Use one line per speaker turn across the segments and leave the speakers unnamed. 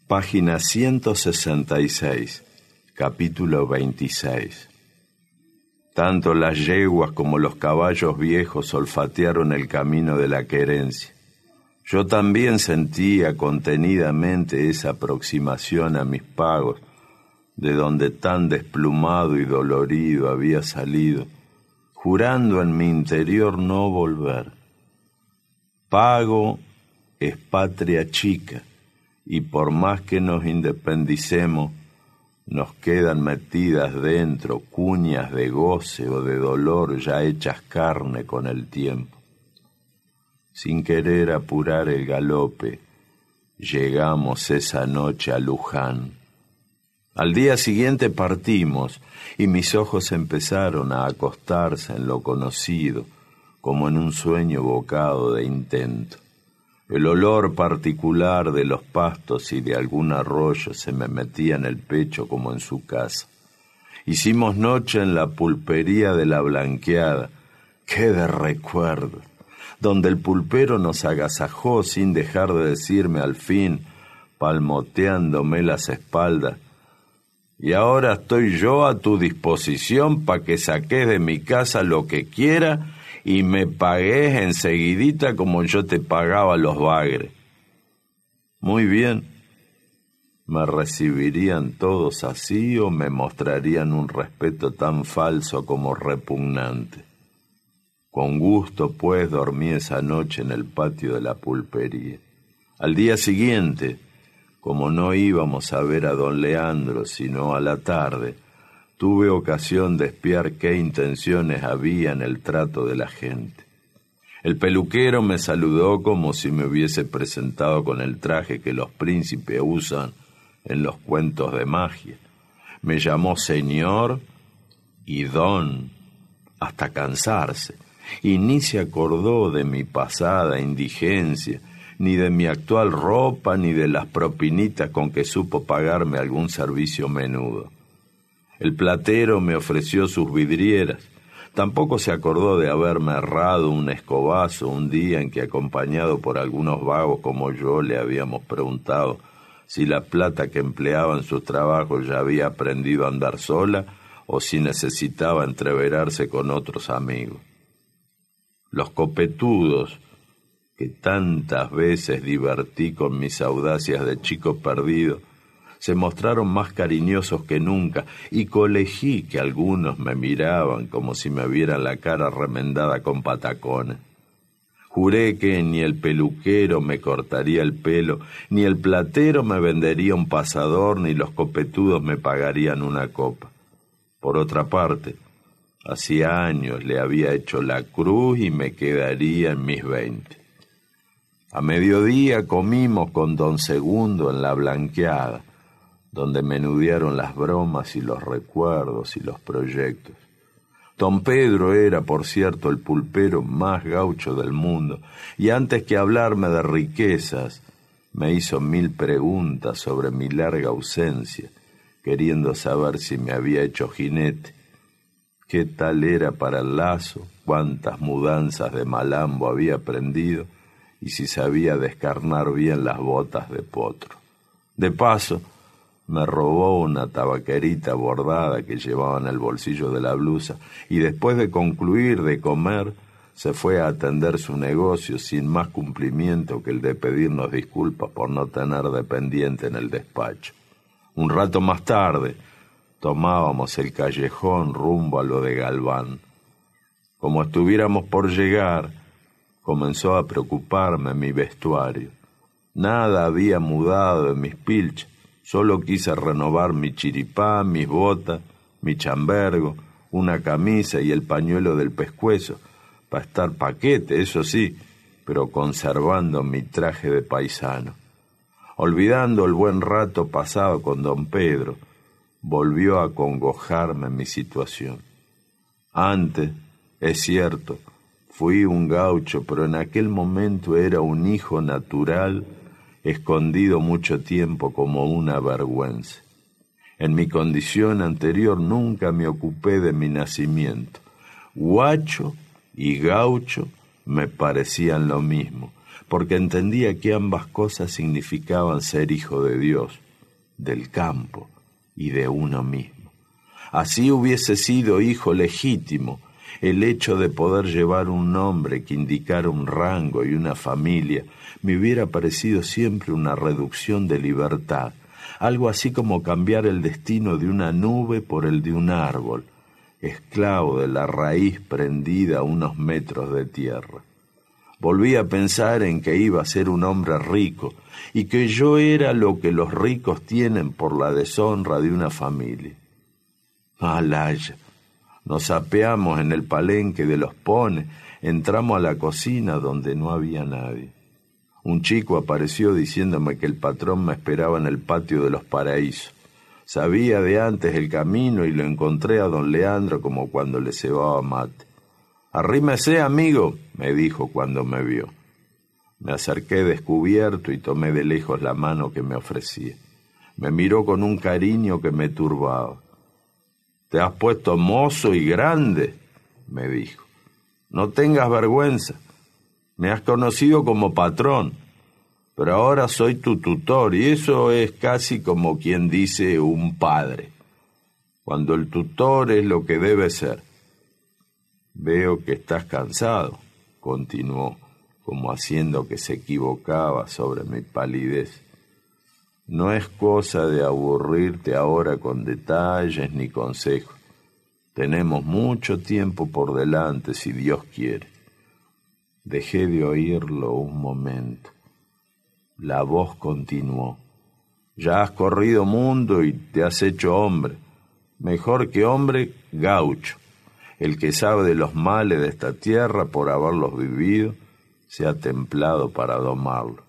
Página 166, capítulo 26. Tanto las yeguas como los caballos viejos olfatearon el camino de la querencia. Yo también sentía contenidamente esa aproximación a mis pagos, de donde tan desplumado y dolorido había salido, jurando en mi interior no volver. Pago es patria chica, y por más que nos independicemos, nos quedan metidas dentro cuñas de goce o de dolor ya hechas carne con el tiempo. Sin querer apurar el galope, llegamos esa noche a Luján. Al día siguiente partimos, y mis ojos empezaron a acostarse en lo conocido, como en un sueño evocado de intento. El olor particular de los pastos y de algún arroyo se me metía en el pecho como en su casa. Hicimos noche en la pulpería de la Blanqueada, qué de recuerdos, donde el pulpero nos agasajó sin dejar de decirme al fin, palmoteándome las espaldas: y ahora estoy yo a tu disposición pa' que saques de mi casa lo que quiera y me pagues enseguidita como yo te pagaba los bagres. Muy bien. ¿Me recibirían todos así o me mostrarían un respeto tan falso como repugnante? Con gusto, pues, dormí esa noche en el patio de la pulpería. Al día siguiente, como no íbamos a ver a don Leandro sino a la tarde, tuve ocasión de espiar qué intenciones había en el trato de la gente. El peluquero me saludó como si me hubiese presentado con el traje que los príncipes usan en los cuentos de magia. Me llamó señor y don hasta cansarse, y ni se acordó de mi pasada indigencia, ni de mi actual ropa, ni de las propinitas con que supo pagarme algún servicio menudo. El platero me ofreció sus vidrieras. Tampoco se acordó de haberme errado un escobazo un día en que, acompañado por algunos vagos como yo, le habíamos preguntado si la plata que empleaba en sus trabajos ya había aprendido a andar sola o si necesitaba entreverarse con otros amigos. Los copetudos, que tantas veces divertí con mis audacias de chico perdido, se mostraron más cariñosos que nunca, y colegí que algunos me miraban como si me vieran la cara remendada con patacones. Juré que ni el peluquero me cortaría el pelo, ni el platero me vendería un pasador, ni los copetudos me pagarían una copa. Por otra parte, hacía años le había hecho la cruz y me quedaría en mis 20. A mediodía comimos con don Segundo en la Blanqueada, donde menudearon las bromas y los recuerdos y los proyectos. Don Pedro era, por cierto, el pulpero más gaucho del mundo, y antes que hablarme de riquezas, me hizo 1000 preguntas sobre mi larga ausencia, queriendo saber si me había hecho jinete, qué tal era para el lazo, cuántas mudanzas de malambo había aprendido, y si sabía descarnar bien las botas de potro. De paso, me robó una tabaquerita bordada que llevaba en el bolsillo de la blusa, y después de concluir de comer, se fue a atender su negocio sin más cumplimiento que el de pedirnos disculpas por no tener dependiente en el despacho. Un rato más tarde, tomábamos el callejón rumbo a lo de Galván. Como estuviéramos por llegar, comenzó a preocuparme mi vestuario. Nada había mudado en mis pilchas. Solo quise renovar mi chiripá, mis botas, mi chambergo, una camisa y el pañuelo del pescuezo, para estar paquete, eso sí, pero conservando mi traje de paisano. Olvidando el buen rato pasado con don Pedro, volvió a acongojarme mi situación. Antes, es cierto, fui un gaucho, pero en aquel momento era un hijo natural, escondido mucho tiempo como una vergüenza. En mi condición anterior nunca me ocupé de mi nacimiento. Guacho y gaucho me parecían lo mismo, porque entendía que ambas cosas significaban ser hijo de Dios, del campo y de uno mismo. Así hubiese sido hijo legítimo el hecho de poder llevar un nombre que indicara un rango y una familia. Me hubiera parecido siempre una reducción de libertad, algo así como cambiar el destino de una nube por el de un árbol, esclavo de la raíz prendida a unos metros de tierra. Volví a pensar en que iba a ser un hombre rico y que yo era lo que los ricos tienen por la deshonra de una familia. Malaya, nos apeamos en el palenque de los Pones, entramos a la cocina donde no había nadie. Un chico apareció diciéndome que el patrón me esperaba en el patio de los Paraísos. Sabía de antes el camino y lo encontré a don Leandro como cuando le cebaba mate. «Arrímese, amigo», me dijo cuando me vio. Me acerqué descubierto y tomé de lejos la mano que me ofrecía. Me miró con un cariño que me turbaba. «Te has puesto mozo y grande», me dijo. «No tengas vergüenza. Me has conocido como patrón, pero ahora soy tu tutor y eso es casi como quien dice un padre, cuando el tutor es lo que debe ser». «Veo que estás cansado», continuó, como haciendo que se equivocaba sobre mi palidez. «No es cosa de aburrirte ahora con detalles ni consejos. Tenemos mucho tiempo por delante, si Dios quiere». Dejé de oírlo un momento. La voz continuó. «Ya has corrido mundo y te has hecho hombre. Mejor que hombre, gaucho. El que sabe de los males de esta tierra por haberlos vivido, se ha templado para domarlo».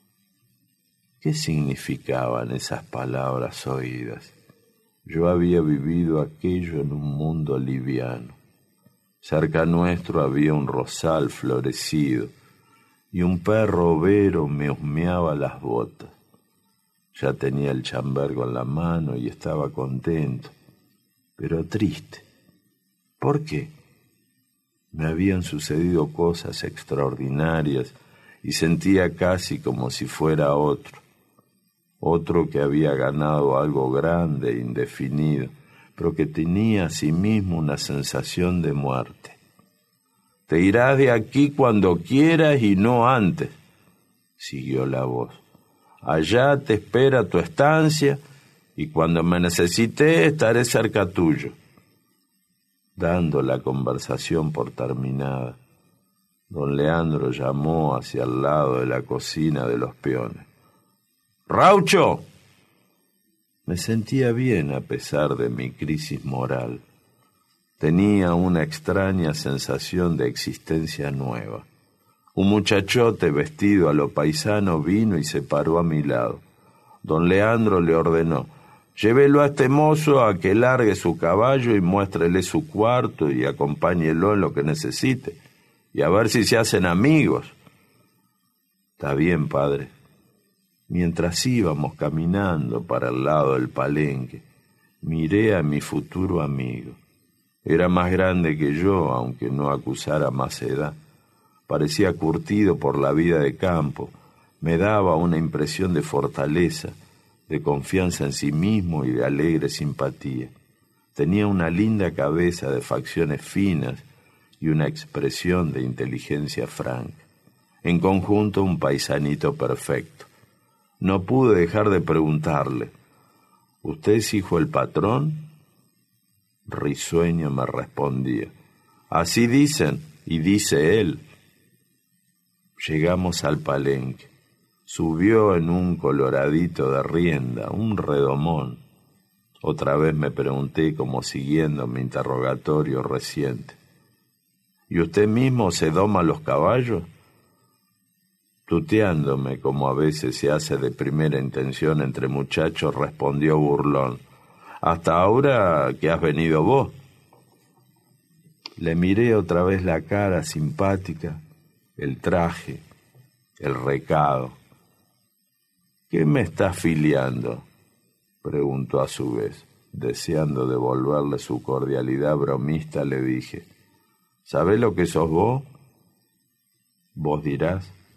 ¿Qué significaban esas palabras oídas? Yo había vivido aquello en un mundo liviano. Cerca nuestro había un rosal florecido y un perro overo me husmeaba las botas. Ya tenía el chambergo en la mano y estaba contento, pero triste. ¿Por qué? Me habían sucedido cosas extraordinarias y sentía casi como si fuera otro que había ganado algo grande e indefinido, pero que tenía asimismo una sensación de muerte. «Te irás de aquí cuando quieras y no antes», siguió la voz. «Allá te espera tu estancia y cuando me necesites estaré cerca tuyo». Dando la conversación por terminada, don Leandro llamó hacia el lado de la cocina de los peones. «¡Raucho!». Me sentía bien a pesar de mi crisis moral. Tenía una extraña sensación de existencia nueva. Un muchachote vestido a lo paisano vino y se paró a mi lado. Don Leandro le ordenó: «Llévelo a este mozo a que largue su caballo y muéstrele su cuarto y acompáñelo en lo que necesite, y a ver si se hacen amigos». «Está bien, padre». Mientras íbamos caminando para el lado del palenque, miré a mi futuro amigo. Era más grande que yo, aunque no acusara más edad. Parecía curtido por la vida de campo. Me daba una impresión de fortaleza, de confianza en sí mismo y de alegre simpatía. Tenía una linda cabeza de facciones finas y una expresión de inteligencia franca. En conjunto, un paisanito perfecto. No pude dejar de preguntarle: «¿Usted es hijo del patrón?». Risueño me respondía: «Así dicen, y dice él». Llegamos al palenque. Subió en un coloradito de rienda, un redomón. Otra vez me pregunté, como siguiendo mi interrogatorio reciente: «¿Y usted mismo se doma los caballos?». Tuteándome, como a veces se hace de primera intención entre muchachos, respondió burlón: «Hasta ahora que has venido vos». Le miré otra vez la cara simpática, el traje, el recado. «¿Qué me estás filiando?», preguntó a su vez. Deseando devolverle su cordialidad bromista, le dije: «¿Sabés lo que sos vos?». «Vos dirás».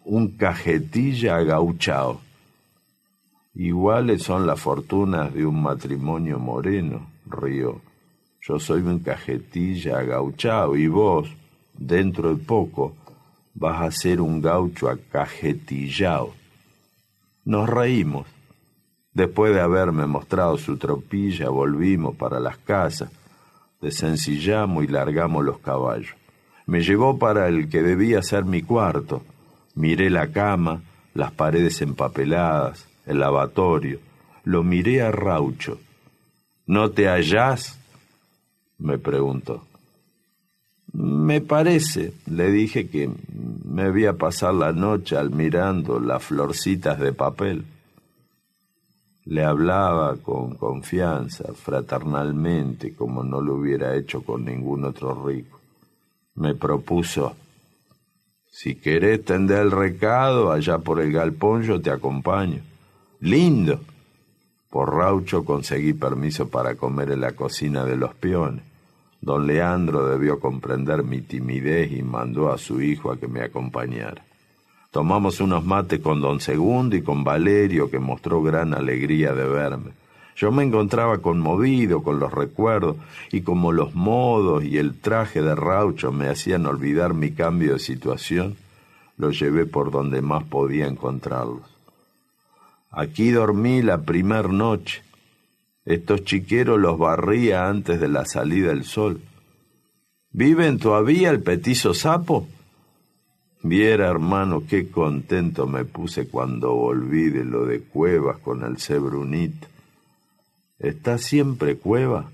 un cajetilla agauchao. Iguales son las fortunas de un matrimonio moreno, rió. Yo soy un cajetilla agauchao y vos, dentro de poco, vas a ser un gaucho acajetillao. Nos reímos. Después de haberme mostrado su tropilla, volvimos para las casas, desencillamos y largamos los caballos. Me llevó para el que debía ser mi cuarto. Miré la cama, las paredes empapeladas, el lavatorio. Lo miré a Raucho. ¿No te hallás?, me preguntó. Me parece, le dije, que me voy a pasar la noche admirando las florcitas de papel. Le hablaba con confianza, fraternalmente, como no lo hubiera hecho con ningún otro rico. Me propuso: si querés tender el recado, allá por el galpón yo te acompaño. ¡Lindo! Por Raucho conseguí permiso para comer en la cocina de los peones. Don Leandro debió comprender mi timidez y mandó a su hijo a que me acompañara. Tomamos unos mates con don Segundo y con Valerio, que mostró gran alegría de verme. Yo me encontraba conmovido con los recuerdos, y como los modos y el traje de Raucho me hacían olvidar mi cambio de situación, lo llevé por donde más podía encontrarlos. Aquí dormí la primer noche. Estos chiqueros los barría antes de la salida del sol. ¿Viven todavía el petizo Sapo? Viera, hermano, qué contento me puse cuando volví de lo de Cuevas con el Cebrunit. ¿Está siempre Cueva?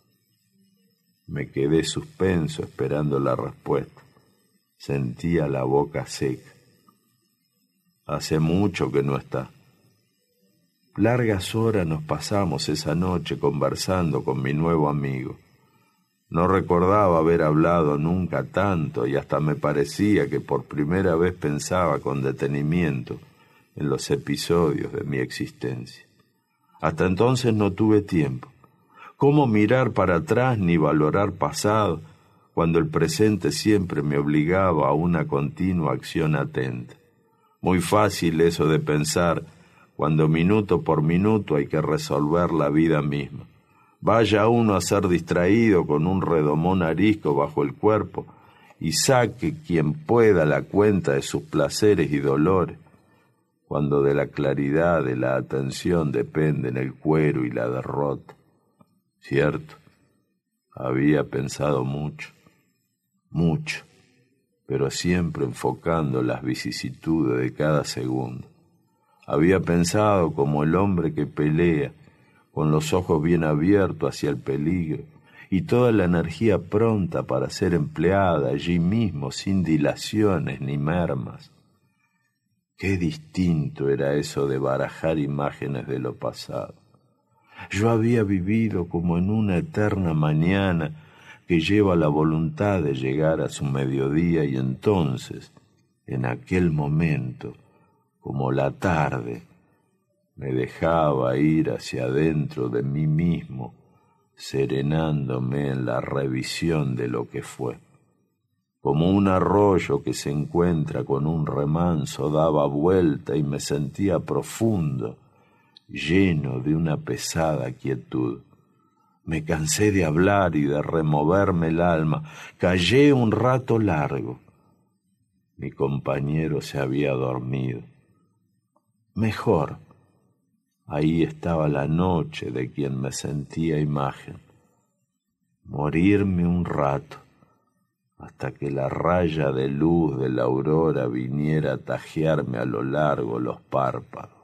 Me quedé suspenso esperando la respuesta. Sentía la boca seca. Hace mucho que no está. Largas horas nos pasamos esa noche conversando con mi nuevo amigo. No recordaba haber hablado nunca tanto y hasta me parecía que por primera vez pensaba con detenimiento en los episodios de mi existencia. Hasta entonces no tuve tiempo. ¿Cómo mirar para atrás ni valorar pasado cuando el presente siempre me obligaba a una continua acción atenta? Muy fácil eso de pensar cuando minuto por minuto hay que resolver la vida misma. Vaya uno a ser distraído con un redomón arisco bajo el cuerpo y saque quien pueda la cuenta de sus placeres y dolores, cuando de la claridad de la atención dependen el cuero y la derrota. Cierto, había pensado mucho, pero siempre enfocando las vicisitudes de cada segundo. Había pensado como el hombre que pelea, con los ojos bien abiertos hacia el peligro, y toda la energía pronta para ser empleada allí mismo, sin dilaciones ni mermas. Qué distinto era eso de barajar imágenes de lo pasado. Yo había vivido como en una eterna mañana que lleva la voluntad de llegar a su mediodía, y entonces, en aquel momento, como la tarde, me dejaba ir hacia adentro de mí mismo, serenándome en la revisión de lo que fue. Como un arroyo que se encuentra con un remanso, daba vuelta y me sentía profundo, lleno de una pesada quietud. Me cansé de hablar y de removerme el alma. Callé un rato largo. Mi compañero se había dormido. Mejor. Ahí estaba la noche de quien me sentía imagen. Morirme un rato, hasta que la raya de luz de la aurora viniera a tajearme a lo largo los párpados.